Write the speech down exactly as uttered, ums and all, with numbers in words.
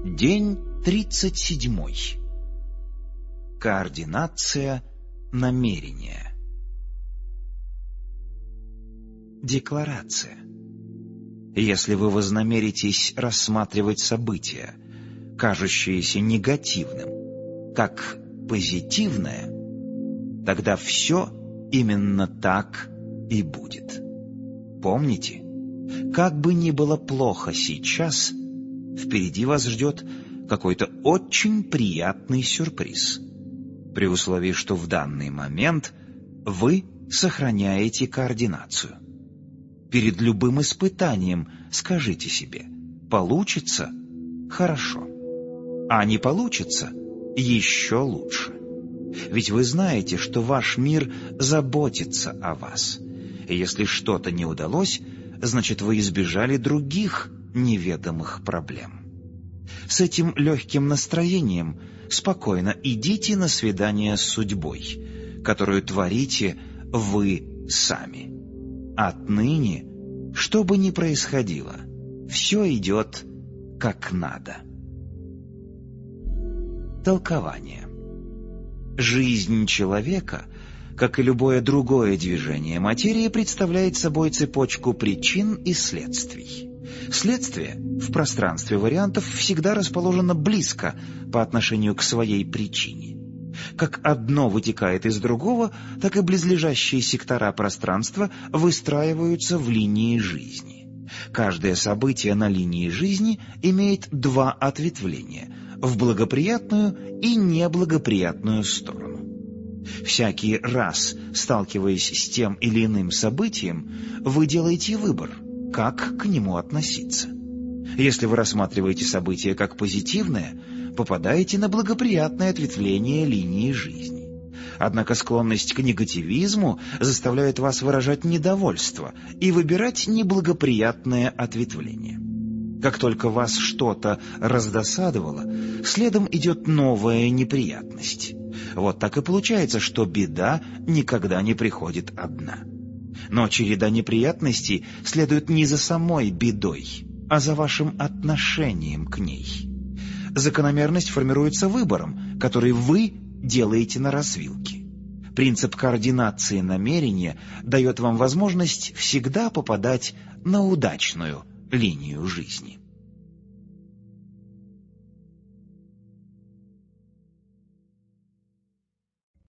День тридцать седьмой. Координация намерения. Декларация. Если вы вознамеритесь рассматривать события, кажущиеся негативным, как позитивное, тогда все именно так и будет. Помните, как бы ни было плохо сейчас, впереди вас ждет какой-то очень приятный сюрприз, при условии, что в данный момент вы сохраняете координацию. Перед любым испытанием скажите себе: получится – хорошо, а не получится – еще лучше. Ведь вы знаете, что ваш мир заботится о вас. И если что-то не удалось, значит, вы избежали других неведомых проблем. С этим легким настроением спокойно идите на свидание с судьбой, которую творите вы сами. Отныне, что бы ни происходило, все идет как надо. Толкование. Жизнь человека, как и любое другое движение материи, представляет собой цепочку причин и следствий. Следствие в пространстве вариантов всегда расположено близко по отношению к своей причине. Как одно вытекает из другого, так и близлежащие сектора пространства выстраиваются в линии жизни. Каждое событие на линии жизни имеет два ответвления – в благоприятную и неблагоприятную сторону. Всякий раз, сталкиваясь с тем или иным событием, вы делаете выбор, как к нему относиться. Если вы рассматриваете событие как позитивное, попадаете на благоприятное ответвление линии жизни. Однако склонность к негативизму заставляет вас выражать недовольство и выбирать неблагоприятное ответвление. Как только вас что-то раздосадовало, следом идет новая неприятность. Вот так и получается, что беда никогда не приходит одна. Но череда неприятностей следует не за самой бедой, а за вашим отношением к ней. Закономерность формируется выбором, который вы делаете на развилке. Принцип координации намерения дает вам возможность всегда попадать на удачную линию жизни.